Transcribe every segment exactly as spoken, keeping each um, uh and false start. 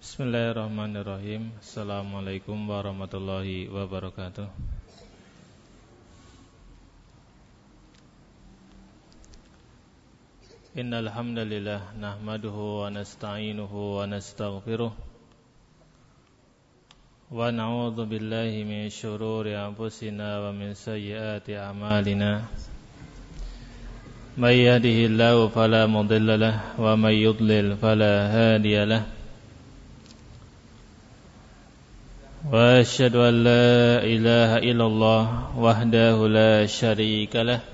Bismillahirrahmanirrahim. Assalamualaikum warahmatullahi wabarakatuh. Innal hamdalillah nahmaduhu wa nasta'inuhu wa nastaghfiruh wa na'udzu billahi min syururi anfusina wa min sayyiati a'malina. May yahdihillahu fala mudilla lahu wa may yudlil fala hadiya lahu. Wa asyhadu an la ilaha illallah wahdahu la syarika lah.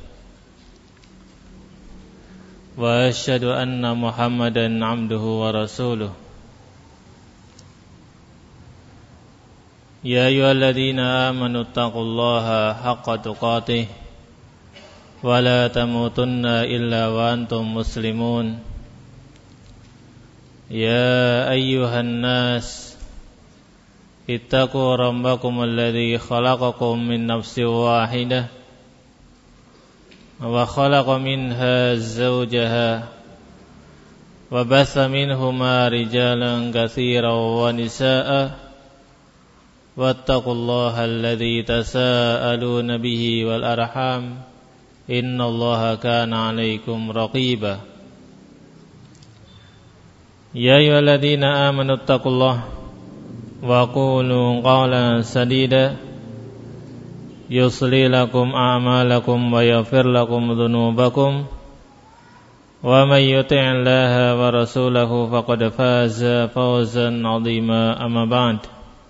Wa asyhadu anna Muhammadan abduhu wa rasuluh. Ya ayyuhalladzina amanu taqullaha haqqa tuqatih wa la tamutunna illa wa antum muslimun. Ya ayyuhan nas ittaqu rabbakum alladhi khalaqakum min nafsin wahidah wa khalaqa minha zawjaha wa batha minhuma rijalan katsiran wa nisaa'a wattaqullaha alladhi tasaaluna bihi wal arham innallaha kana 'alaykum raqiba. Ya ayyuhalladzina amanu taqullaha wa qulu qawlan sadida yusli lakum a'malakum wa yaghfir lakum dhunubakum wa may yuti'illaha wa rasulahu faqad faza fawzan 'azima. Amma ba'd,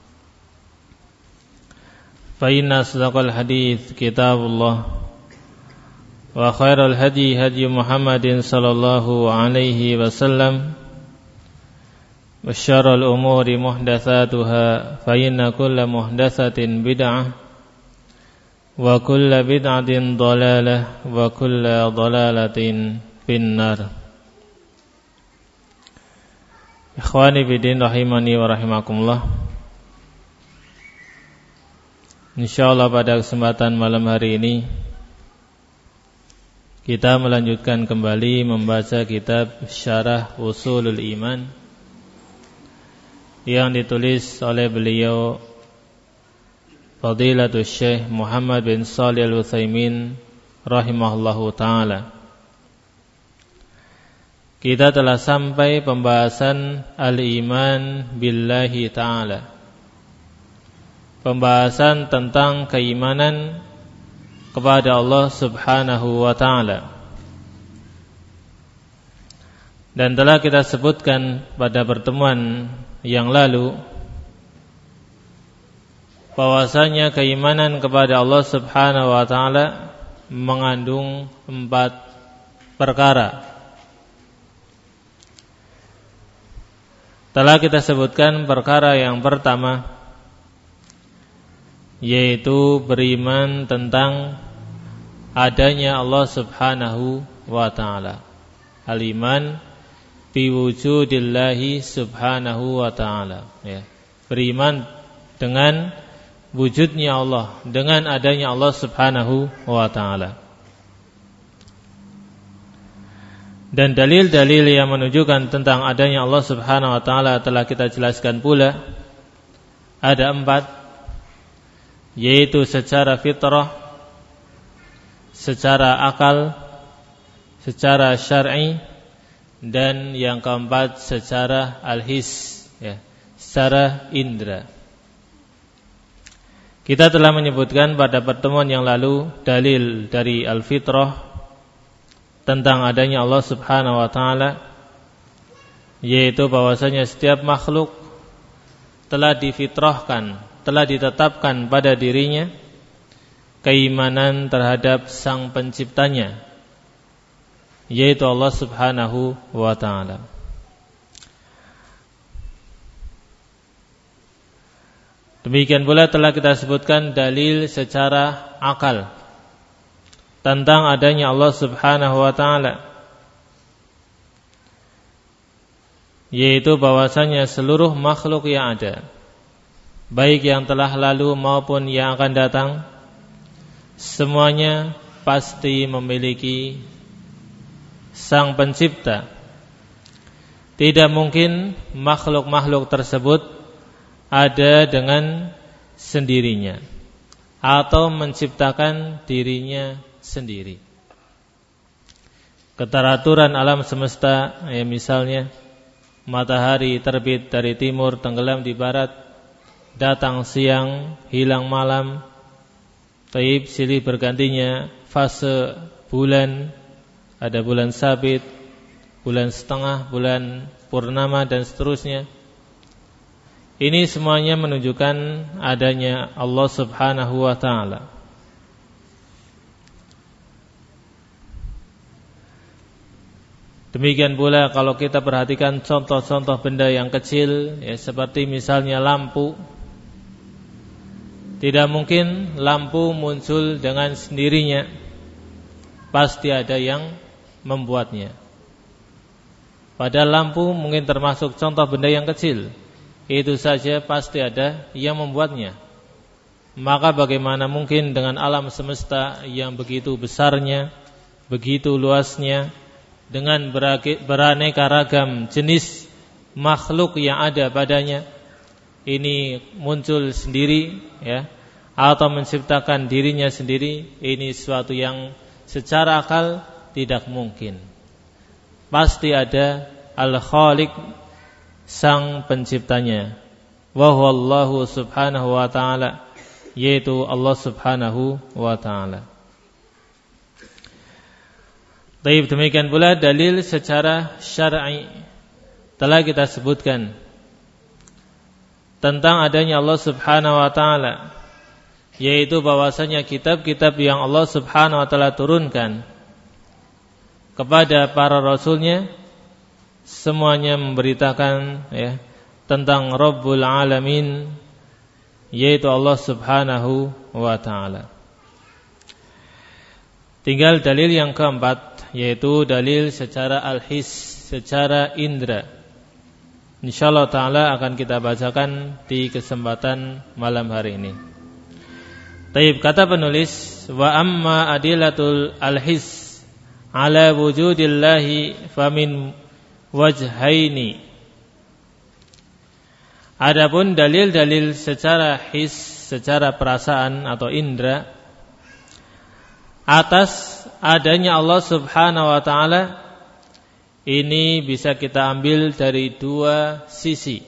fa inna asdaqal hadits kitabullah wa khairal hadi hadi Muhammadin sallallahu alaihi wasallam wa syarrul umuri muhdatsatuha fa inna kulla muhdatsatin bid'ah wa kulla bid'atin dhalalah wa kulla dhalalatin finnar. Ikhwani bidin rahimani wa rahimakumullah. Insyaallah pada kesempatan malam hari ini kita melanjutkan kembali membaca kitab Syarah Ushulul Iman yang ditulis oleh beliau Fadilatul Syekh Muhammad bin Shalih Al-Utsaimin rahimahullahu ta'ala. Kita telah sampai pembahasan Al-Iman Billahi ta'ala, pembahasan tentang keimanan kepada Allah subhanahu wa ta'ala. Dan telah kita sebutkan pada pertemuan yang lalu bahwasanya keimanan kepada Allah subhanahu wa ta'ala mengandung empat perkara. Telah kita sebutkan perkara yang pertama, yaitu beriman tentang adanya Allah subhanahu wa ta'ala. Al-iman biwujudillahi subhanahu wa ta'ala, ya. Beriman dengan wujudnya Allah, dengan adanya Allah subhanahu wa ta'ala. Dan dalil-dalil yang menunjukkan tentang adanya Allah subhanahu wa ta'ala telah kita jelaskan pula. Ada empat, yaitu secara fitrah, secara akal, secara syar'i, dan yang keempat secara al-his, ya, secara indra. Kita telah menyebutkan pada pertemuan yang lalu dalil dari al-fitrah tentang adanya Allah subhanahu wa ta'ala, yaitu bahwasanya setiap makhluk telah difitrahkan, telah ditetapkan pada dirinya keimanan terhadap sang penciptanya, yaitu Allah subhanahu wa ta'ala. Demikian pula telah kita sebutkan dalil secara akal tentang adanya Allah subhanahu wa ta'ala, yaitu bahwasanya seluruh makhluk yang ada, baik yang telah lalu maupun yang akan datang, semuanya pasti memiliki sang pencipta tidak mungkin makhluk-makhluk tersebut ada dengan sendirinya atau menciptakan dirinya sendiri. Keteraturan alam semesta, ya misalnya matahari terbit dari timur, tenggelam di barat, datang siang, hilang malam, taib silih bergantinya fase bulan, ada bulan sabit, bulan setengah, bulan purnama dan seterusnya. Ini semuanya menunjukkan adanya Allah Subhanahu wa taala. Demikian pula kalau kita perhatikan contoh-contoh benda yang kecil, ya seperti misalnya lampu. Tidak mungkin lampu muncul dengan sendirinya. Pasti ada yang membuatnya. Padahal lampu mungkin termasuk contoh benda yang kecil. Itu saja pasti ada yang membuatnya. Maka bagaimana mungkin dengan alam semesta yang begitu besarnya, begitu luasnya, dengan beraneka ragam jenis makhluk yang ada padanya, ini muncul sendiri, ya, atau menciptakan dirinya sendiri, ini sesuatu yang secara akal tidak mungkin. Pasti ada Al-Khaliq, sang penciptanya, wa huwa Allahu subhanahu wa ta'ala, yaitu Allah subhanahu wa ta'ala. Baik, demikian pula dalil secara syar'i telah kita sebutkan tentang adanya Allah Subhanahu wa taala, yaitu bahwasanya kitab-kitab yang Allah Subhanahu wa taala turunkan kepada para rasulnya semuanya memberitakan, ya, tentang Rabbul Alamin, yaitu Allah Subhanahu wa taala. Tinggal dalil yang keempat, yaitu dalil secara al-his, secara indra. Insyaallah ta'ala akan kita bacakan di kesempatan malam hari ini. Taib, kata penulis, wa amma adilatul al-his ala wujudillahi famin wajhaini. Adapun dalil-dalil secara his, secara perasaan atau indra atas adanya Allah Subhanahu wa ta'ala, ini bisa kita ambil dari dua sisi.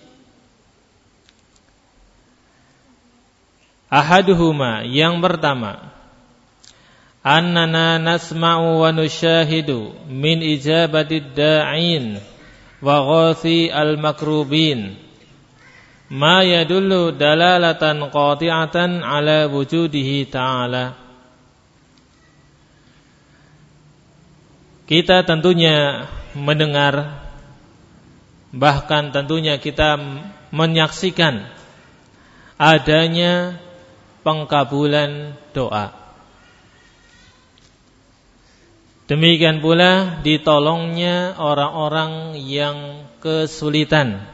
Ahaduhuma, yang pertama, annana nasma'u wa nusyahidu min ijabatid da'in wa ghathi al-makrubin ma yadullu dalalatan qati'atan ala wujudihi ta'ala. Kita tentunya mendengar, bahkan tentunya kita menyaksikan adanya pengkabulan doa. Demikian pula ditolongnya orang-orang yang kesulitan.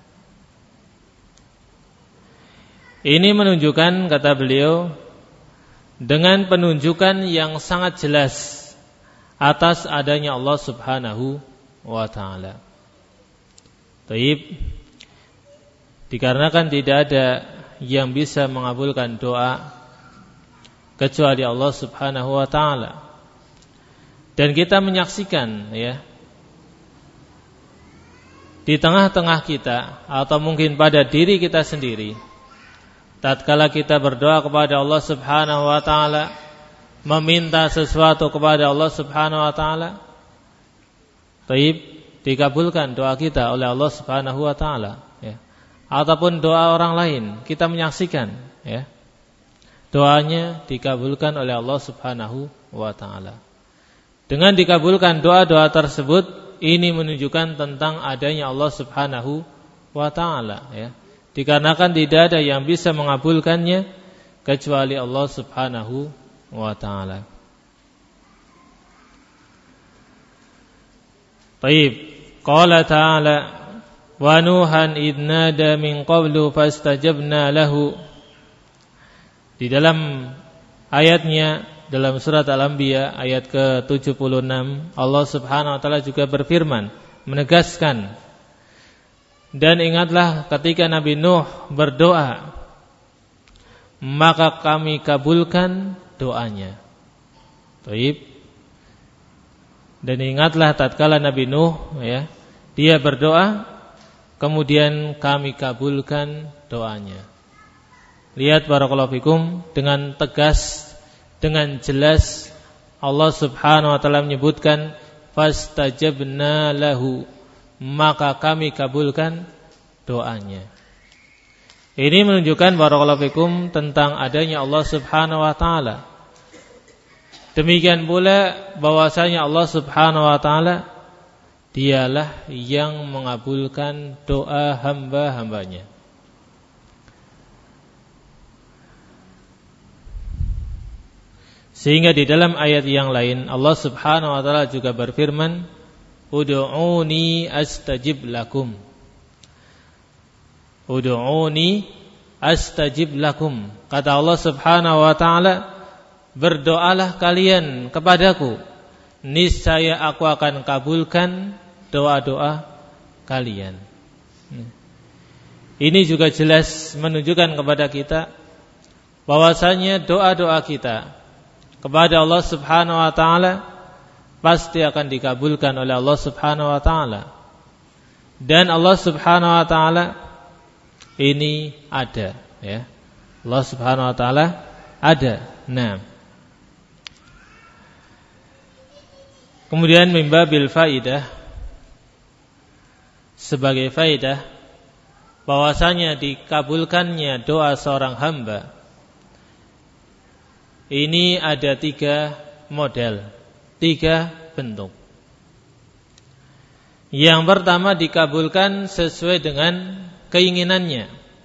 Ini menunjukkan, kata beliau, dengan penunjukan yang sangat jelas atas adanya Allah Subhanahu wa ta'ala. Taib, dikarenakan tidak ada yang bisa mengabulkan doa kecuali Allah Subhanahu wa ta'ala. Dan kita menyaksikan, ya, di tengah-tengah kita atau mungkin pada diri kita sendiri, tatkala kita berdoa kepada Allah Subhanahu wa ta'ala, meminta sesuatu kepada Allah Subhanahu wa ta'ala, taib, dikabulkan doa kita oleh Allah Subhanahu wa ta'ala, ya. Ataupun doa orang lain, kita menyaksikan, ya, doanya dikabulkan oleh Allah Subhanahu wa ta'ala. Dengan dikabulkan doa-doa tersebut, ini menunjukkan tentang adanya Allah Subhanahu wa ta'ala, ya. Dikarenakan tidak ada yang bisa mengabulkannya kecuali Allah Subhanahu wa ta'ala. Taib, qala ta'ala wa nuhan idnada min qablu fastajabna lahu. Di dalam ayatnya, dalam surat Al-Anbiya ayat ke tujuh puluh enam, Allah Subhanahu wa ta'ala juga berfirman, menegaskan Dan ingatlah ketika Nabi Nuh berdoa, maka kami kabulkan doanya. Baik. Dan ingatlah tatkala Nabi Nuh ya, dia berdoa, kemudian kami kabulkan doanya. Lihat barakallahu fikum, dengan tegas, dengan jelas Allah Subhanahu wa taala menyebutkan fastajabna lahu, maka kami kabulkan doanya. Ini menunjukkan barakallahu fikum tentang adanya Allah Subhanahu wa taala. Demikian pula bahwasanya Allah Subhanahu wa taala dialah yang mengabulkan doa hamba-hambanya. Sehingga di dalam ayat yang lain Allah Subhanahu wa taala juga berfirman, ud'uuni astajib lakum. Ud'uuni astajib lakum. Kata Allah Subhanahu wa taala, berdoalah kalian kepadaku, niscaya aku akan kabulkan doa-doa kalian. Ini juga jelas menunjukkan kepada kita bahwasanya doa-doa kita kepada Allah Subhanahu wa taala pasti akan dikabulkan oleh Allah Subhanahu wa taala. Dan Allah Subhanahu wa taala ini ada, ya. Allah Subhanahu wa taala ada. Nah. Kemudian mimbabil faidah, sebagai faidah bahwasanya dikabulkannya doa seorang hamba ini ada tiga model, tiga bentuk. Yang pertama dikabulkan sesuai dengan keinginannya.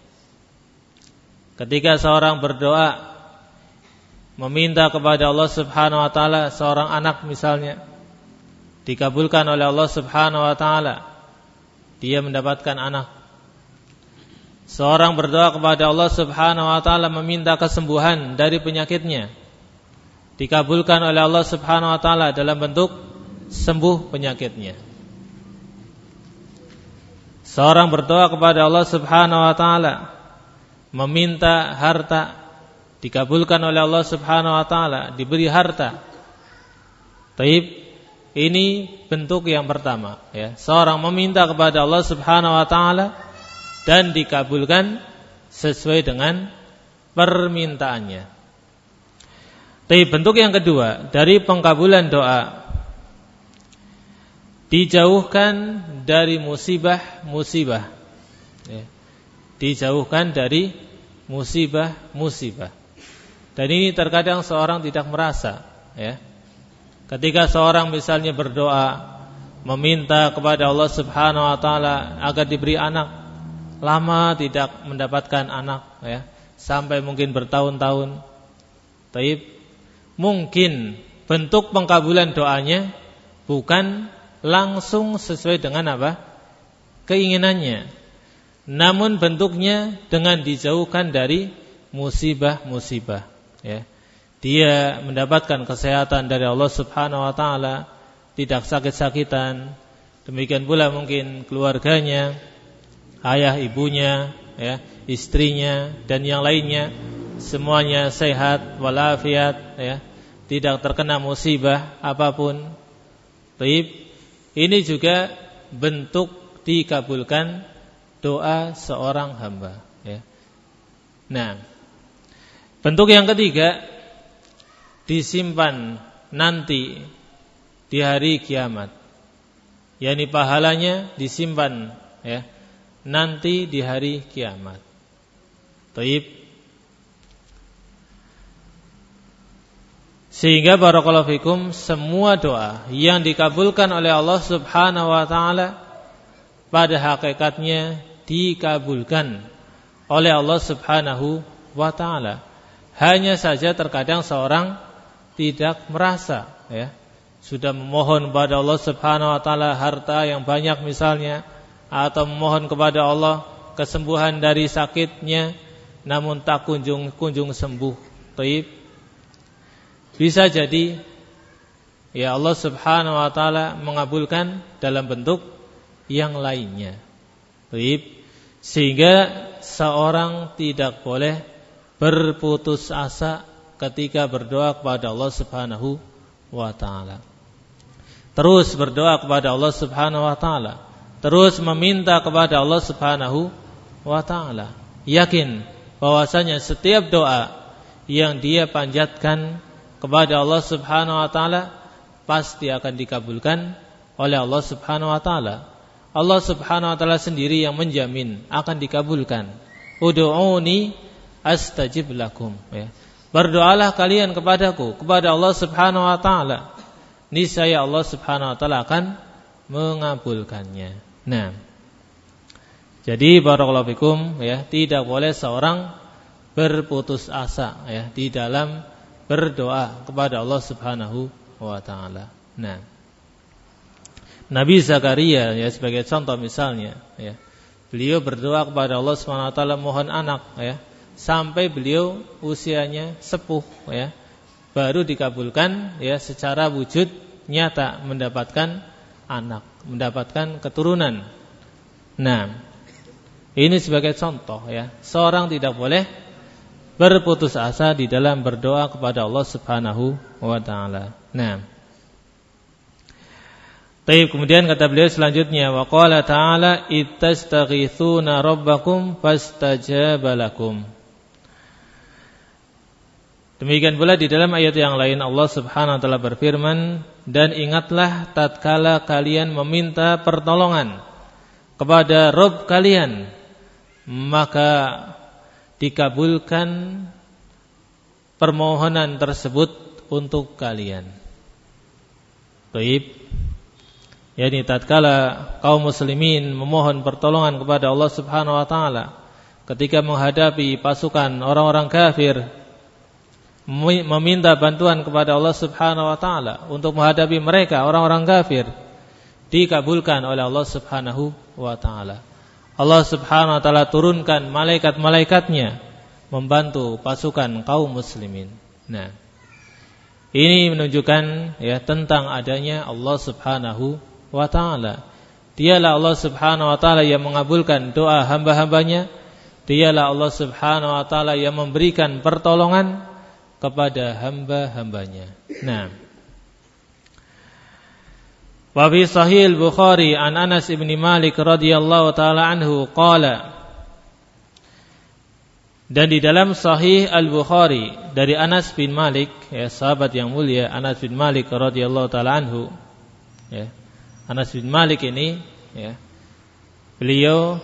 Ketika seorang berdoa meminta kepada Allah Subhanahu wa taala seorang anak misalnya, dikabulkan oleh Allah Subhanahu wa taala, dia mendapatkan anak. Seorang berdoa kepada Allah Subhanahu wa taala meminta kesembuhan dari penyakitnya, dikabulkan oleh Allah Subhanahu wa taala dalam bentuk sembuh penyakitnya. Seorang berdoa kepada Allah Subhanahu wa taala meminta harta, dikabulkan oleh Allah Subhanahu wa taala diberi harta. Taib, ini bentuk yang pertama, ya. Seorang meminta kepada Allah Subhanahu wa taala dan dikabulkan sesuai dengan permintaannya. Tapi bentuk yang kedua dari pengkabulan doa, dijauhkan dari musibah-musibah, ya. Dijauhkan dari musibah-musibah. Dan ini terkadang seorang tidak merasa, ya. Ketika seorang misalnya berdoa meminta kepada Allah Subhanahu wa taala agar diberi anak, lama tidak mendapatkan anak, ya, sampai mungkin bertahun-tahun. Taib, mungkin bentuk pengkabulan doanya bukan langsung sesuai dengan apa? Keinginannya. Namun bentuknya dengan dijauhkan dari musibah-musibah, ya. Dia mendapatkan kesehatan dari Allah Subhanahu wa taala, tidak sakit-sakitan. Demikian pula mungkin keluarganya, ayah ibunya, ya, istrinya dan yang lainnya semuanya sehat walafiat, ya, tidak terkena musibah apapun. Baik, ini juga bentuk dikabulkan doa seorang hamba, ya. Nah, bentuk yang ketiga disimpan nanti di hari kiamat, yakni pahalanya disimpan, ya, nanti di hari kiamat. Taib. Sehingga barakallahu fikum, semua doa yang dikabulkan oleh Allah Subhanahu wa taala pada hakikatnya dikabulkan oleh Allah Subhanahu wa taala. Hanya saja terkadang seorang tidak merasa, ya, sudah memohon kepada Allah Subhanahu wa taala harta yang banyak misalnya, atau memohon kepada Allah kesembuhan dari sakitnya, namun tak kunjung kunjung sembuh. Taib. Bisa jadi, ya, Allah Subhanahu wa taala mengabulkan dalam bentuk yang lainnya. Sehingga seorang tidak boleh berputus asa ketika berdoa kepada Allah Subhanahu wa taala. Terus berdoa kepada Allah Subhanahu wa taala, terus meminta kepada Allah Subhanahu wa taala. Yakin bahwasanya setiap doa yang dia panjatkan kepada Allah Subhanahu wa taala pasti akan dikabulkan oleh Allah Subhanahu wa taala. Allah Subhanahu wa taala sendiri yang menjamin akan dikabulkan. Ud'uni astajib lakum, ya. Berdoalah kalian kepadaku, kepada Allah Subhanahu wa taala. Niscaya Allah Subhanahu wa taala akan mengabulkannya. Nah, jadi barakallahu fikum, ya, tidak boleh seorang berputus asa, ya, di dalam berdoa kepada Allah Subhanahu wa taala. Nah, Nabi Zakaria, ya, sebagai contoh misalnya, ya, beliau berdoa kepada Allah Subhanahu wa taala mohon anak, ya, sampai beliau usianya sepuh, ya, baru dikabulkan, ya, secara wujud nyata mendapatkan anak, mendapatkan keturunan. Nah, ini sebagai contoh, ya, seorang tidak boleh berputus asa di dalam berdoa kepada Allah Subhanahu wa taala. Nah, Taib, kemudian kata beliau selanjutnya, wa qala ta'ala ittastaghithuna rabbakum fastajaba lakum. Demikian pula di dalam ayat yang lain Allah Subhanahu wa taala berfirman, dan ingatlah tatkala kalian meminta pertolongan kepada Rabb kalian, maka dikabulkan permohonan tersebut untuk kalian. Taib, yakni tatkala kaum muslimin memohon pertolongan kepada Allah Subhanahu wa taala ketika menghadapi pasukan orang-orang kafir, meminta bantuan kepada Allah Subhanahu wa taala untuk menghadapi mereka orang-orang kafir, dikabulkan oleh Allah Subhanahu wa taala. Allah Subhanahu wa taala turunkan malaikat-malaikatnya membantu pasukan kaum muslimin. Nah, ini menunjukkan, ya, tentang adanya Allah Subhanahu wa ta'ala. Dialah Allah Subhanahu wa ta'ala yang mengabulkan doa hamba-hambanya. Dialah Allah Subhanahu wa ta'ala yang memberikan pertolongan kepada hamba-hambanya. Nah, wa fi sahih al-Bukhari an Anas bin Malik radhiyallahu ta'ala anhu qala, dan di dalam sahih al-Bukhari dari Anas bin Malik, ya, sahabat yang mulia Anas bin Malik radhiyallahu ta'ala anhu, ya, Anas bin Malik ini, ya, beliau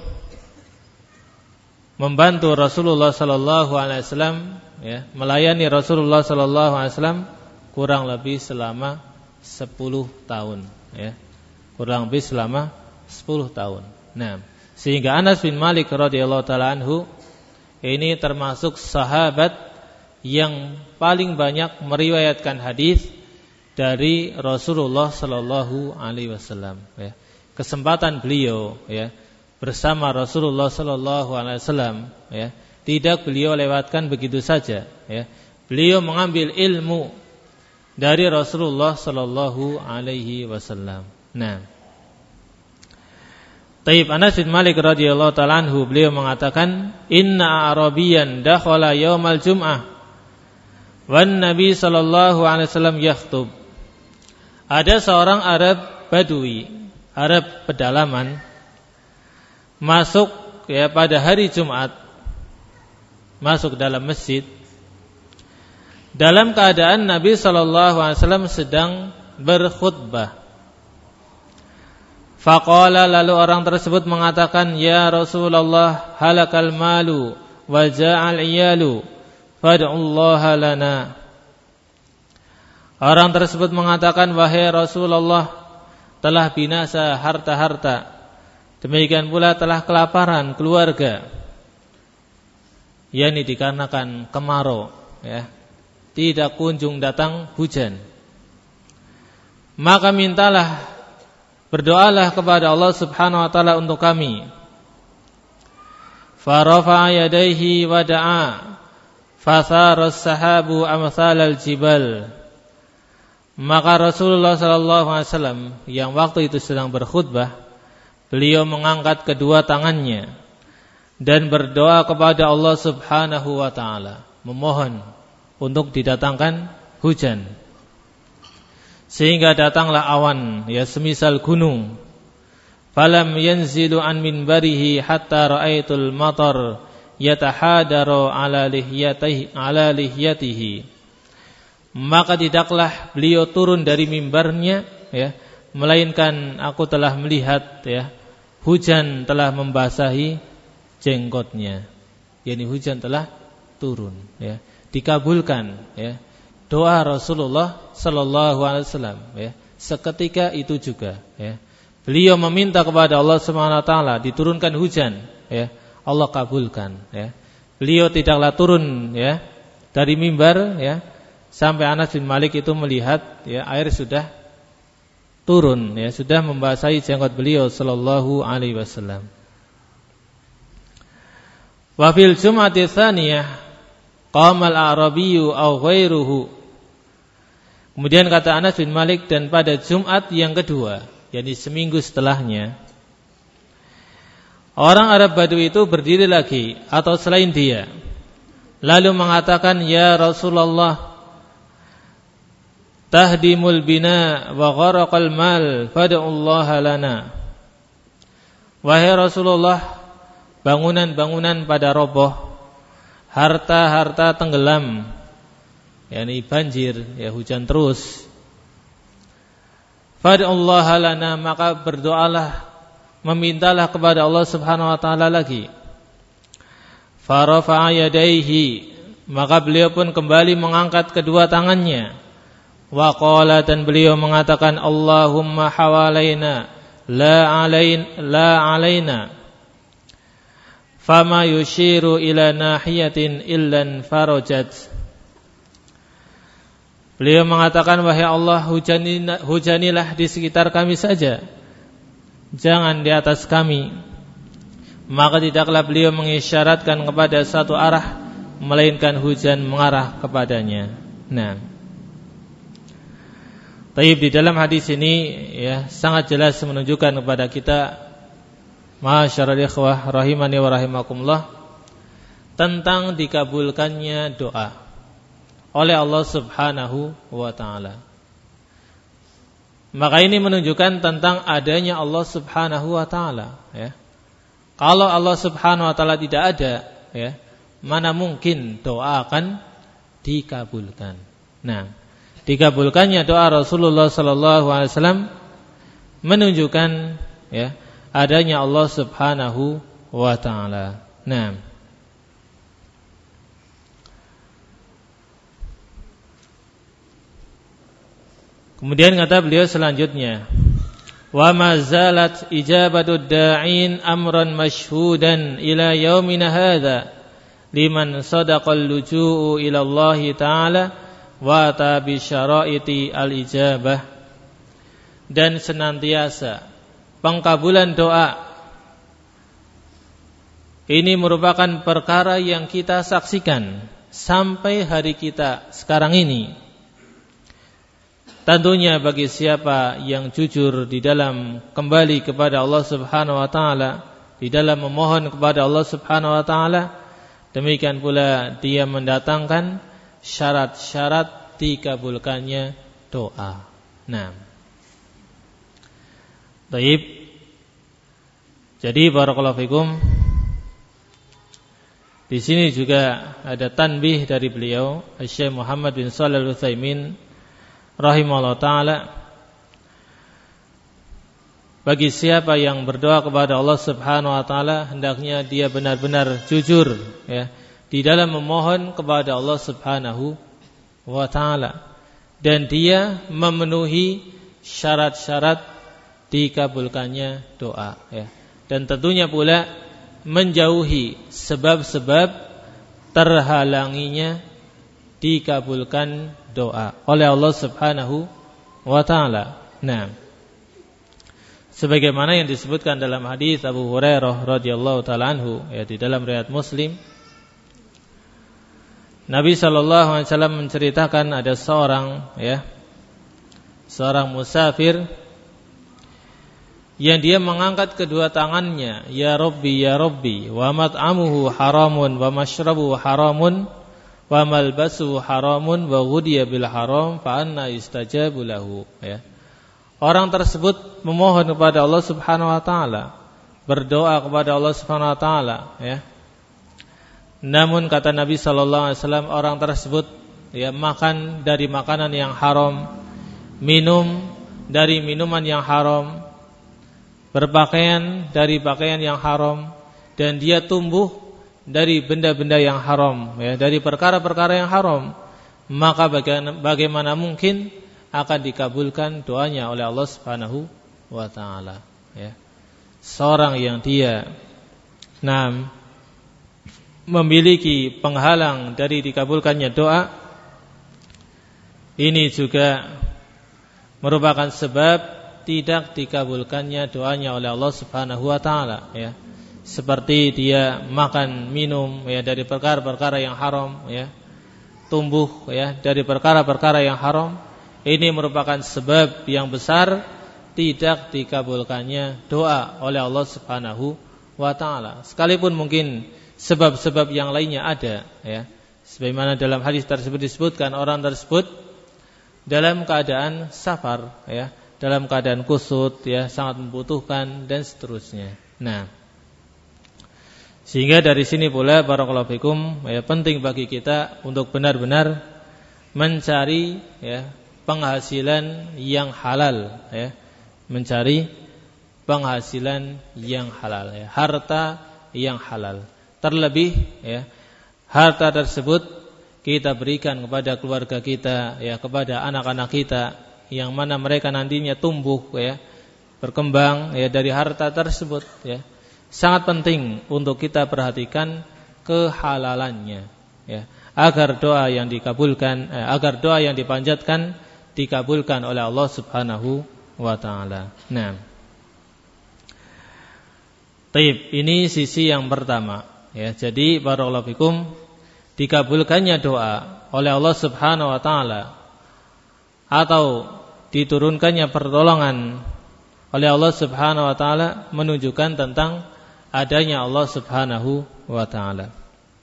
membantu Rasulullah sallallahu alaihi wasallam, ya, melayani Rasulullah sallallahu alaihi wasallam kurang lebih selama sepuluh tahun, ya. Kurang lebih selama sepuluh tahun. Nah, sehingga Anas bin Malik radhiyallahu taala anhu ini termasuk sahabat yang paling banyak meriwayatkan hadis dari Rasulullah sallallahu alaihi wasallam, ya. Kesempatan beliau, ya, bersama Rasulullah sallallahu alaihi wasallam, ya, tidak beliau lewatkan begitu saja, ya. Beliau mengambil ilmu dari Rasulullah sallallahu alaihi wasallam. Nah, Taib, Anas bin Malik radhiyallahu ta'ala anhu beliau mengatakan, inna Arabiyan dakhala yaumal jum'ah wan Nabi sallallahu alaihi wasallam yakhtub. Ada seorang Arab Badui, Arab pedalaman, masuk, ya, pada hari Jumat, masuk dalam masjid dalam keadaan Nabi sallallahu alaihi wasallam sedang berkhutbah. Faqala, lalu orang tersebut mengatakan, ya Rasulullah, halakal malu wa ja'al iyalu fad'ullaha lana. Orang tersebut mengatakan, wahai Rasulullah, telah binasa harta-harta, demikian pula telah kelaparan keluarga, yakni dikarenakan kemarau, ya, tidak kunjung datang hujan. Maka mintalah, berdoalah kepada Allah Subhanahu wa taala untuk kami. Farafa'a yadayhi wa da'a fathara as-sahabu amsalal jibal. Maka Rasulullah sallallahu alaihi wasallam yang waktu itu sedang berkhutbah, beliau mengangkat kedua tangannya dan berdoa kepada Allah Subhanahu wa taala, memohon untuk didatangkan hujan. Sehingga datanglah awan, ya semisal gunung. Falam yanzilu an minbarihi hatta ra'aitul matar yatahadaru ala lihyatihi ala lihyatihi. Maka tidaklah beliau turun dari mimbarnya, ya, melainkan aku telah melihat, ya, hujan telah membasahi jenggotnya. Yani hujan telah turun, ya. Dikabulkan, ya, doa Rasulullah sallallahu alaihi wasallam, ya. Seketika itu juga, ya, beliau meminta kepada Allah Subhanahu wa taala diturunkan hujan, ya. Allah kabulkan, ya. Beliau tidaklah turun, ya, dari mimbar, ya, sampai Anas bin Malik itu melihat, ya, air sudah turun, ya, sudah membasahi jenggot beliau sallallahu alaihi wasallam. Wa fil jum'ati tsaniyah qama al-a'rabiyyu aw ghairuhu. Kemudian kata Anas bin Malik, dan pada Jumat yang kedua, yakni seminggu setelahnya, orang Arab Badui itu berdiri lagi atau selain dia, lalu mengatakan, ya Rasulullah, tahdimul bina wa gharaqal mal fad'ullaha lana. Wahai Rasulullah, bangunan-bangunan pada roboh, harta-harta tenggelam, yakni banjir, ya, hujan terus. Fad'ullaha lana, maka berdoalah, memintalah kepada Allah Subhanahu wa taala lagi. Farafa'a yadayhi, maka beliau pun kembali mengangkat kedua tangannya. Wa qala, dan beliau mengatakan, Allahumma hawalaina la alain la alaina. Fama yushiru ila nahiyatin illan farajat. Beliau mengatakan, wahai Allah, hujanilah, hujanilah di sekitar kami saja, jangan di atas kami. Maka tidaklah beliau mengisyaratkan kepada satu arah, melainkan hujan mengarah kepadanya. Nah, Taib, di dalam hadis ini, ya, sangat jelas menunjukkan kepada kita, ma'asyiral ikhwah rahimani wa rahimakumullah, tentang dikabulkannya doa oleh Allah Subhanahu wa taala. Maka ini menunjukkan tentang adanya Allah Subhanahu wa taala, ya. Kalau Allah Subhanahu wa taala tidak ada, ya, mana mungkin doa akan dikabulkan. Nah, dikabulkannya doa Rasulullah sallallahu alaihi wasallam menunjukkan, ya, adanya Allah Subhanahu wa taala. Nah, kemudian kata beliau selanjutnya, wa ma zalat ijabatud da'in amran mashhudan ila yaumina hadza liman sadaqal luju'u ila Allah taala wa ta bi syara'iti al-ijabah. Dan senantiasa pengkabulan doa ini merupakan perkara yang kita saksikan sampai hari kita sekarang ini. Tentunya bagi siapa yang jujur di dalam kembali kepada Allah Subhanahu wa taala, di dalam memohon kepada Allah Subhanahu wa taala, demikian pula dia mendatangkan syarat-syarat dikabulkannya doa. Nah, baik. Jadi barakallahu fikum, di sini juga ada tanbih dari beliau, Syekh Muhammad bin Shalih Al-Utsaimin rahimahullah ta'ala. Bagi siapa yang berdoa kepada Allah Subhanahu wa ta'ala, hendaknya dia benar-benar jujur, ya, di dalam memohon kepada Allah Subhanahu wa ta'ala, dan dia memenuhi syarat-syarat dikabulkannya doa, ya. Dan tentunya pula menjauhi sebab-sebab terhalanginya dikabulkan doa oleh Allah Subhanahu wa taala. Nah, sebagaimana yang disebutkan dalam hadis Abu Hurairah radhiyallahu taala anhu, ya, di dalam riwayat Muslim, Nabi sallallahu alaihi wasallam menceritakan ada seorang, ya, seorang musafir yang dia mengangkat kedua tangannya, ya Rabbi ya Rabbi, wa mat'amuhu haramun wa mashrabuhu haramun wa malbasuhu haramun wa ghudiya bil haram fa anna yustajabu lahu, ya. Orang tersebut memohon kepada Allah Subhanahu wa taala, berdoa kepada Allah Subhanahu wa taala, ya. Namun kata Nabi sallallahu alaihi wasallam, orang tersebut ya makan dari makanan yang haram, minum dari minuman yang haram, berpakaian dari pakaian yang haram, dan dia tumbuh dari benda-benda yang haram, ya, dari perkara-perkara yang haram, maka bagaimana, bagaimana mungkin akan dikabulkan doanya oleh Allah Subhanahu wa taala, ya. Seorang yang dia nah, memiliki penghalang dari dikabulkannya doa, ini juga merupakan sebab tidak dikabulkannya doanya oleh Allah Subhanahu wa taala, ya. Seperti dia makan minum ya dari perkara-perkara yang haram, ya. Tumbuh ya dari perkara-perkara yang haram. Ini merupakan sebab yang besar tidak dikabulkannya doa oleh Allah Subhanahu wa taala. Sekalipun mungkin sebab-sebab yang lainnya ada, ya. Sebagaimana dalam hadis tersebut disebutkan, orang tersebut dalam keadaan safar, ya, dalam keadaan kusut, ya, sangat membutuhkan dan seterusnya. Nah, sehingga dari sini pula barakallahu fikum, ya, penting bagi kita untuk benar-benar mencari ya penghasilan yang halal, ya, mencari penghasilan yang halal, ya, harta yang halal. Terlebih ya harta tersebut kita berikan kepada keluarga kita, ya, kepada anak-anak kita, yang mana mereka nantinya tumbuh, ya, berkembang ya dari harta tersebut, ya. Sangat penting untuk kita perhatikan kehalalannya, ya, agar doa yang dikabulkan, eh, agar doa yang dipanjatkan dikabulkan oleh Allah Subhanahu wa taala. Nah, taib, ini sisi yang pertama, ya. Jadi barakallahu fikum, dikabulkannya doa oleh Allah Subhanahu wa taala atau diturunkannya pertolongan oleh Allah Subhanahu wa taala menunjukkan tentang adanya Allah Subhanahu wa taala.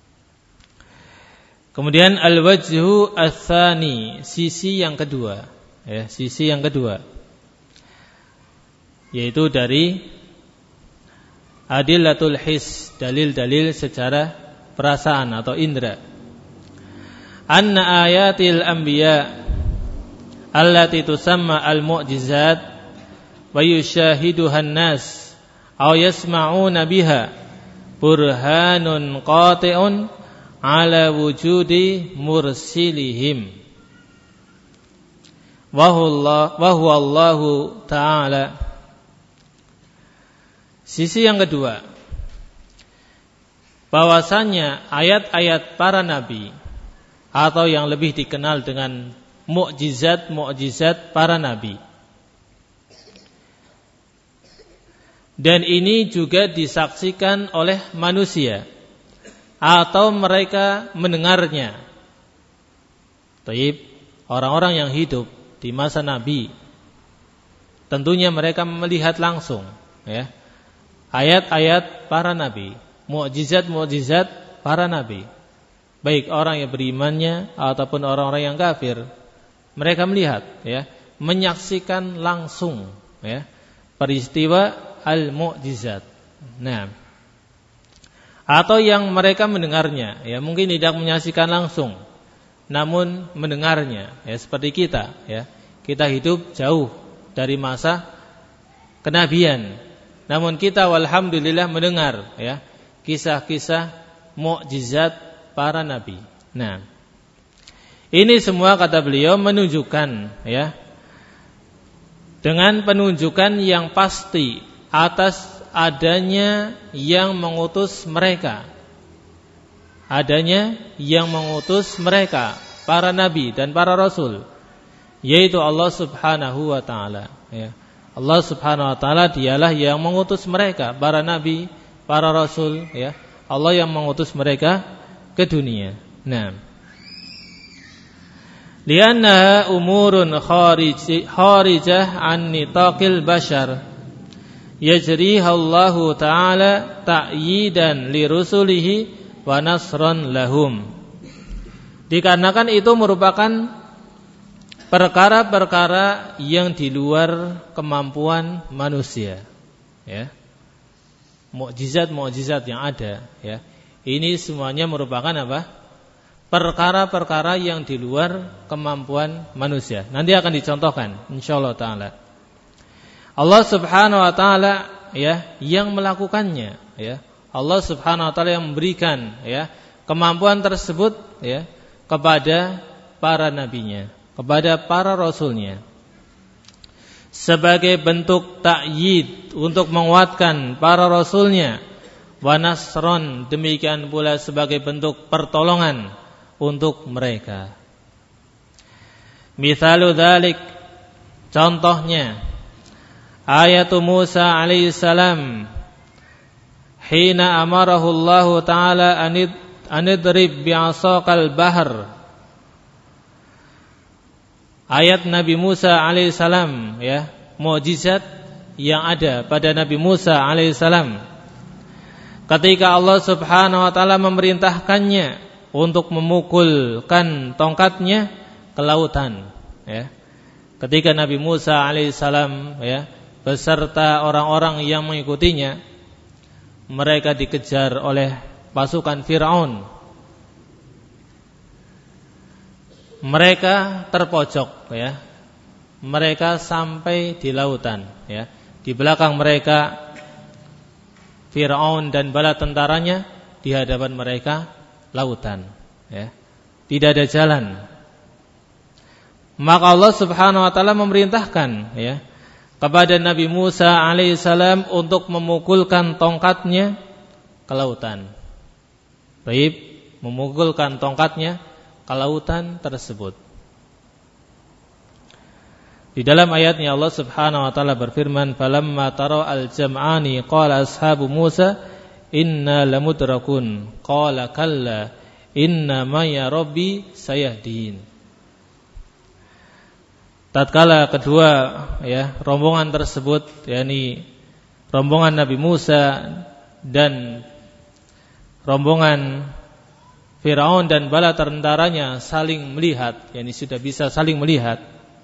Kemudian al-wajhu ats-tsani, sisi yang kedua, ya, sisi yang kedua, yaitu dari adillatul his, dalil-dalil secara perasaan atau indera. Anna ayatil anbiya allati tusamma al-mu'jizat wa yushahiduha an-nas aw yasma'una biha burhanun qati'un ala wujudi mursilihim wa huwa Allahu ta'ala. Sisi yang kedua, bahwasannya ayat-ayat para nabi atau yang lebih dikenal dengan mukjizat-mukjizat para nabi, dan ini juga disaksikan oleh manusia atau mereka mendengarnya. Taib, orang-orang yang hidup di masa nabi tentunya mereka melihat langsung, ya, ayat-ayat para nabi, mukjizat-mukjizat para nabi, baik orang yang berimannya ataupun orang-orang yang kafir. Mereka melihat, ya, menyaksikan langsung, ya, peristiwa al-mu'jizat. Nah, atau yang mereka mendengarnya, ya, mungkin tidak menyaksikan langsung, namun mendengarnya, ya, seperti kita, ya, kita hidup jauh dari masa kenabian, namun kita walhamdulillah mendengar, ya, kisah-kisah mu'jizat para nabi. Nah, ini semua kata beliau menunjukkan, ya, dengan penunjukan yang pasti atas adanya yang mengutus mereka, adanya yang mengutus mereka para nabi dan para rasul, yaitu Allah Subhanahu wa taala, ya. Allah Subhanahu wa taala dialah yang mengutus mereka para nabi, para rasul, ya. Allah yang mengutus mereka ke dunia. Nah, liannaha umurun kharijah an nitaqil bashar, yajrihallahu ta'ala ta'yidan li rusulihi wa nasran lahum. Dikarenakan itu merupakan perkara-perkara yang di luar kemampuan manusia, ya. Mukjizat-mukjizat yang ada, ya. Ini semuanya merupakan apa? Perkara-perkara yang di luar kemampuan manusia. Nanti akan dicontohkan insyaallah taala. Allah Subhanahu wa taala, ya, yang melakukannya, ya. Allah Subhanahu wa taala yang memberikan, ya, kemampuan tersebut, ya, kepada para nabinya, kepada para rasulnya, sebagai bentuk ta'yid untuk menguatkan para rasulnya, wa nasron, demikian pula sebagai bentuk pertolongan untuk mereka. Mithalu dzalik, contohnya ayat Musa alaihissalam hina amarahu Allah taala anid anidrib bi'asaqal bahr. Ayat Nabi Musa alaihissalam, ya, mukjizat yang ada pada Nabi Musa alaihissalam ketika Allah Subhanahu wa taala memerintahkannya untuk memukulkan tongkatnya ke lautan, ya. Ketika Nabi Musa alaihissalam, ya, beserta orang-orang yang mengikutinya, mereka dikejar oleh pasukan Fir'aun. Mereka terpojok, ya. Mereka sampai di lautan, ya. Di belakang mereka Fir'aun dan bala tentaranya, di hadapan mereka lautan, ya. Tidak ada jalan. Maka Allah Subhanahu wa taala memerintahkan, ya, kepada Nabi Musa alaihissalam untuk memukulkan tongkatnya ke lautan. Baik, memukulkan tongkatnya ke lautan tersebut. Di dalam ayatnya Allah Subhanahu wa taala berfirman, "Falamma tara al-jam'ani qala ashabu Musa inna lamudrakun qala kalla inna ma ya rabbi sayahdin." Tatkala kedua, ya, rombongan tersebut, yakni rombongan Nabi Musa dan rombongan Firaun dan bala tentaranya saling melihat, yakni sudah bisa saling melihat,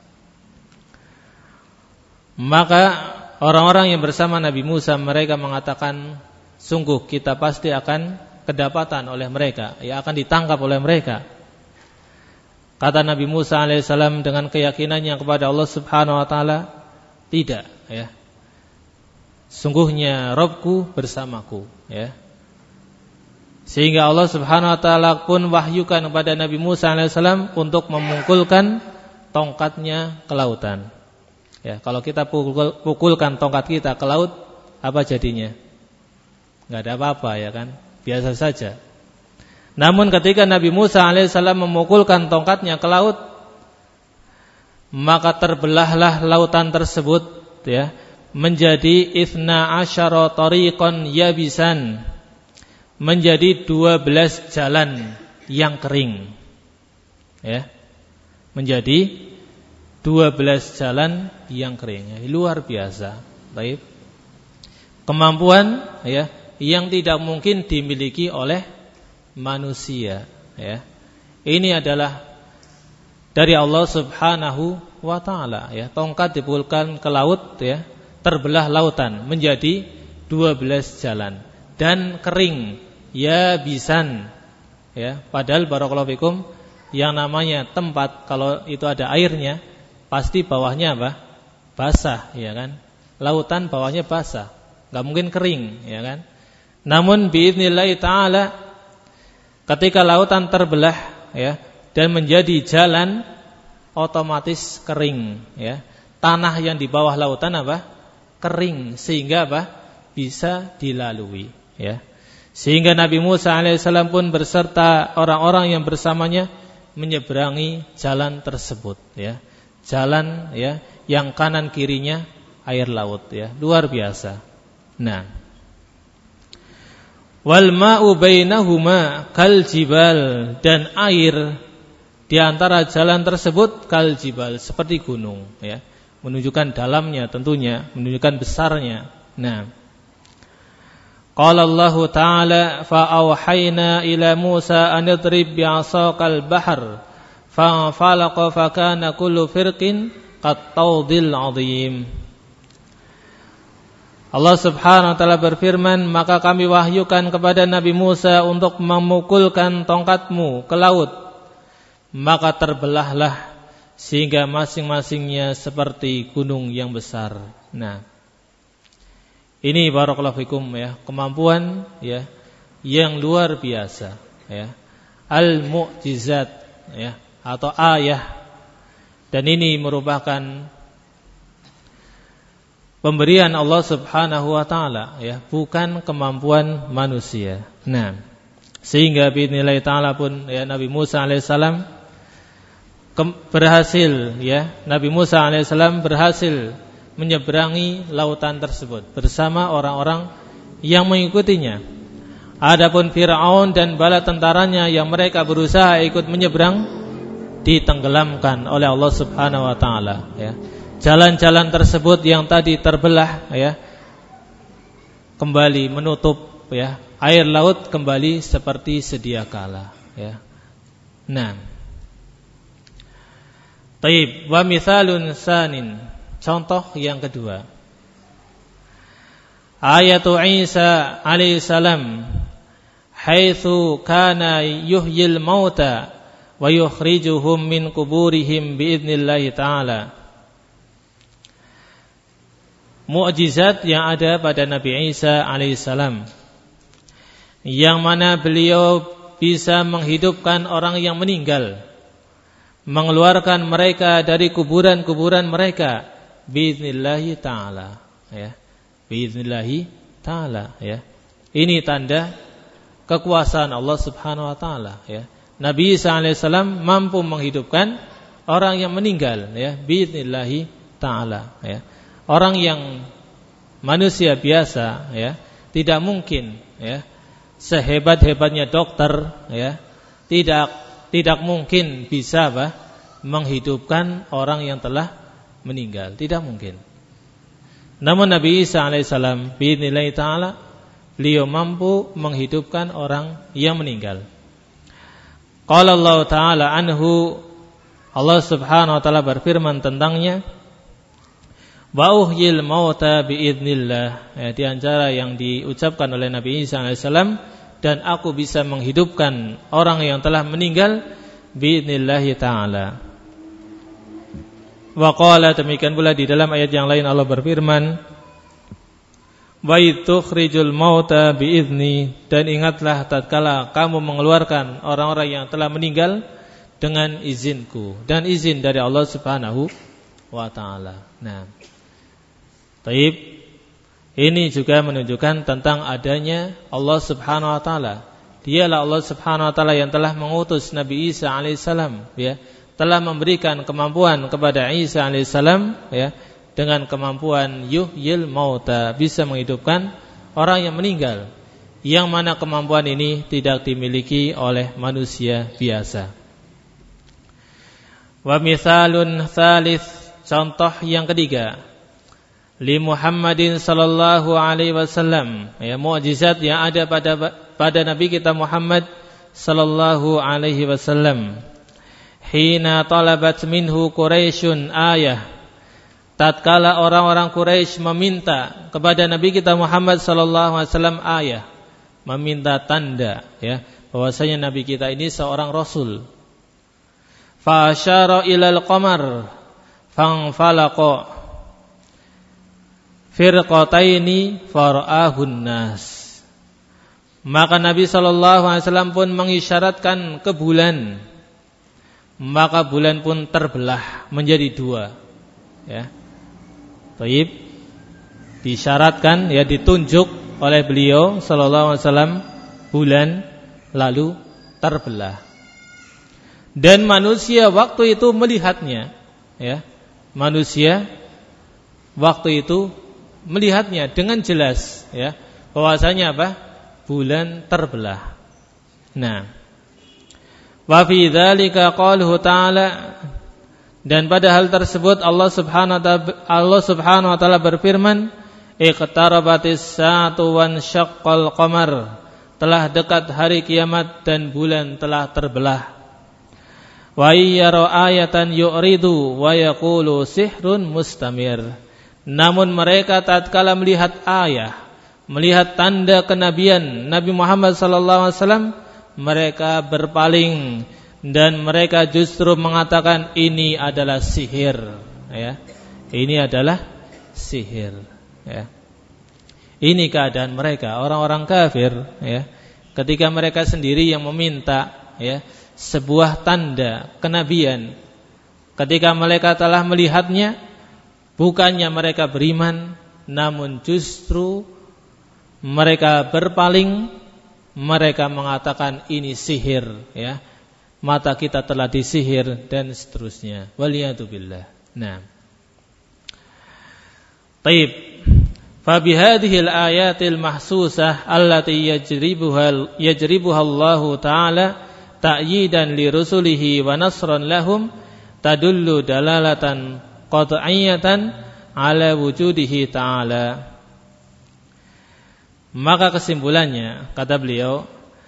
maka orang-orang yang bersama Nabi Musa, mereka mengatakan, sungguh kita pasti akan kedapatan oleh mereka, ya, akan ditangkap oleh mereka. Kata Nabi Musa alaihissalam dengan keyakinannya kepada Allah Subhanahu wa taala, tidak, ya. Sungguhnya Rabbku bersamaku, ya. Sehingga Allah Subhanahu wa taala pun wahyukan kepada Nabi Musa alaihissalam untuk memukulkan tongkatnya ke lautan. Ya, kalau kita pukul, pukulkan tongkat kita ke laut, apa jadinya? Enggak ada apa-apa, ya kan? Biasa saja. Namun ketika Nabi Musa alaihissalam memukulkan tongkatnya ke laut, maka terbelahlah lautan tersebut, ya, menjadi ithna asyara tariqan yabisan, menjadi dua belas jalan yang kering, ya, menjadi dua belas jalan yang kering, ya, luar biasa. Baik, kemampuan, ya, yang tidak mungkin dimiliki oleh manusia, ya. Ini adalah dari Allah Subhanahu wa taala, ya. Tongkat dipukulkan ke laut, ya, terbelah lautan menjadi dua belas jalan dan kering, ya, bisan, ya. Padahal barakallahu fikum, yang namanya tempat kalau itu ada airnya pasti bawahnya apa? Basah, ya kan? Lautan bawahnya basah, enggak mungkin kering, ya kan? Namun biidznillah taala, ketika lautan terbelah, ya, dan menjadi jalan, otomatis kering, ya. Tanah yang di bawah lautan apa? Kering, sehingga apa? Bisa dilalui, ya. Sehingga Nabi Musa alaihissalam pun beserta orang-orang yang bersamanya menyeberangi jalan tersebut, ya. Jalan, ya, yang kanan kirinya air laut, ya. Luar biasa. Nah, wal ma'u bainahuma kal jibal, dan air di antara jalan tersebut kal jibal, seperti gunung, ya. Menunjukkan dalamnya tentunya, menunjukkan besarnya, Nah, qala Allah Ta'ala fa awhayna ila Musa an idrib bi'asaqal bahr fa falaqa fa kana kullu firqin qat tawdil 'azim. Allah Subhanahu wa taala berfirman, maka kami wahyukan kepada Nabi Musa untuk memukulkan tongkatmu ke laut, maka terbelahlah sehingga masing-masingnya seperti gunung yang besar. Nah, ini barakallahu fikum ya, kemampuan ya yang luar biasa ya, al-mu'jizat ya atau ayah, dan ini merupakan pemberian Allah Subhanahu wa taala ya, bukan kemampuan manusia. Nah, sehingga biidznillah taala pun ya Nabi Musa alaihissalam berhasil ya, Nabi Musa alaihissalam berhasil menyeberangi lautan tersebut bersama orang-orang yang mengikutinya. Adapun Firaun dan bala tentaranya yang mereka berusaha ikut menyeberang ditenggelamkan oleh Allah Subhanahu wa taala ya. Jalan-jalan tersebut yang tadi terbelah ya, kembali menutup ya, air laut kembali seperti sedia kala ya. Nah, taib wa mithalun sanin, contoh yang kedua, ayatu Isa alaihissalam haitsu kana yuhyil mauta wa yukhrijuhum min kuburihim biidznillah ta'ala. Mukjizat yang ada pada Nabi Isa alaihissalam, yang mana beliau bisa menghidupkan orang yang meninggal, mengeluarkan mereka dari kuburan-kuburan mereka biiznillahi ta'ala ya, biiznillahi ta'ala ya. Ini tanda kekuasaan Allah Subhanahu wa taala ya. Nabi Isa alaihissalam mampu menghidupkan orang yang meninggal ya, biiznillahi ta'ala ya. Orang yang manusia biasa ya, tidak mungkin ya, sehebat-hebatnya dokter ya, tidak tidak mungkin bisa bah, menghidupkan orang yang telah meninggal, tidak mungkin. Namun Nabi Isa alaihissalam biidznillah ta'ala, beliau mampu menghidupkan orang yang meninggal. Qala Allah Ta'ala anhu, Allah Subhanahu wa taala berfirman tentangnya, wa uhyil mauta biidznillah ya, di antara yang diucapkan oleh Nabi Isa alaihissalam, dan aku bisa menghidupkan orang yang telah meninggal biidznillah ta'ala. Wa qala, demikian pula di dalam ayat yang lain Allah berfirman, wa tukhrijul mauta biidzni, dan ingatlah tatkala kamu mengeluarkan orang-orang yang telah meninggal dengan izinku dan izin dari Allah Subhanahu wa taala. Nah, taib, ini juga menunjukkan tentang adanya Allah Subhanahu wa taala. Dialah Allah Subhanahu wa taala yang telah mengutus Nabi Isa alaihissalam ya, telah memberikan kemampuan kepada Isa alaihissalam ya, dengan kemampuan yuhyil mauta, bisa menghidupkan orang yang meninggal, yang mana kemampuan ini tidak dimiliki oleh manusia biasa. Wa mithalun tsalits, contoh yang ketiga, li Muhammadin sallallahu alaihi wasallam ya, mukjizat yang ada pada pada Nabi kita Muhammad sallallahu alaihi wasallam. Hina talabat minhu Quraisyun ayah, tatkala orang-orang Quraisy meminta kepada Nabi kita Muhammad sallallahu alaihi wasallam ayah, meminta tanda ya, bahwasanya Nabi kita ini seorang rasul. Fa asyara ilal qamar fanfalaqa firqataini fara'ahun nas. Maka Nabi sallallahu alaihi wasallam pun mengisyaratkan ke bulan, maka bulan pun terbelah menjadi dua ya. Taib, disyaratkan ya, ditunjuk oleh beliau sallallahu alaihi wasallam bulan, lalu terbelah. Dan manusia waktu itu melihatnya ya. Manusia waktu itu melihatnya dengan jelas ya, bahwasanya apa? Bulan terbelah. Nah, wa fi dzalika qauluhu ta'ala, dan pada hal tersebut Allah Subhanahu wa ta'ala Allah Subhanahu wa taala berfirman, iqtarabatis saatu wan syaqqal qamar, telah dekat hari kiamat dan bulan telah terbelah. Wa yara ayatan yu'ridu wa yaqulu sihrun mustamir, namun mereka tatkala melihat ayat, melihat tanda kenabian Nabi Muhammad sallallahu alaihi wasallam, mereka berpaling dan mereka justru mengatakan ini adalah sihir, ya. Ini adalah sihir, ya. Ini keadaan mereka, orang-orang kafir, ya. Ketika mereka sendiri yang meminta, ya, sebuah tanda kenabian, ketika mereka telah melihatnya, bukannya mereka beriman, namun justru mereka berpaling, mereka mengatakan ini sihir, ya. Mata kita telah disihir dan seterusnya. Waliyatubillah. Nah. Baik. Fa bihadhil ayatil mahsusah allati yajribuha yajribuha Allah taala ta'yidan li rusulihi wa nasran lahum tadullu dalalatan qat'iyatan ala wujudihi ta'ala. Maka kesimpulannya, kata beliau,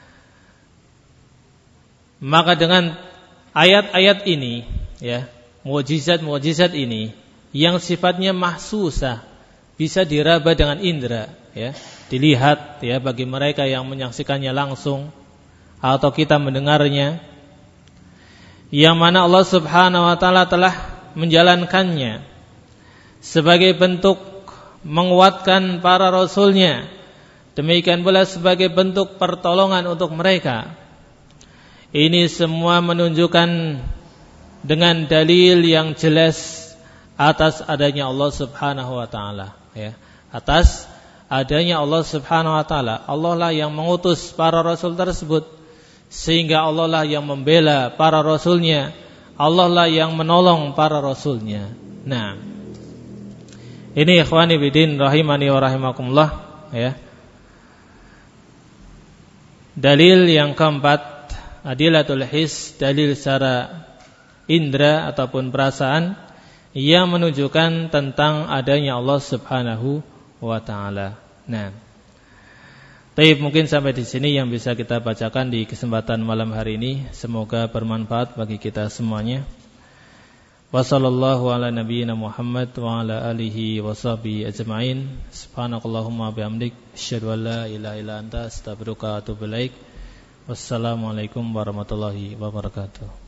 maka dengan ayat-ayat ini, ya, mukjizat-mukjizat ini yang sifatnya mahsusah, bisa diraba dengan indera, ya, dilihat, ya, bagi mereka yang menyaksikannya langsung atau kita mendengarnya, yang mana Allah Subhanahu wa taala telah menjalankannya sebagai bentuk menguatkan para rasulnya, demikian pula sebagai bentuk pertolongan untuk mereka. Ini semua menunjukkan dengan dalil yang jelas atas adanya Allah Subhanahu wa taala, ya. Atas adanya Allah Subhanahu wa taala. Allah lah yang mengutus para rasul tersebut, sehingga Allah lah yang membela para rasulnya, Allah lah yang menolong para rasulnya. Nah, ini ikhwani bidin rahimani wa rahimakumullah, ya. Dalil yang keempat, adilatul his, dalil secara indera ataupun perasaan yang menunjukkan tentang adanya Allah Subhanahu wa taala. Nah, baik, mungkin sampai di sini yang bisa kita bacakan di kesempatan malam hari ini. Semoga bermanfaat bagi kita semuanya. Wassallallahu ala nabiyyina Muhammad wa ala alihi washabihi ajma'in. Subhanakallahumma bihamdik, asyhadu an la ilaha illa anta, astaghfiruka wa atubu ilaik. Wassalamualaikum warahmatullahi wabarakatuh.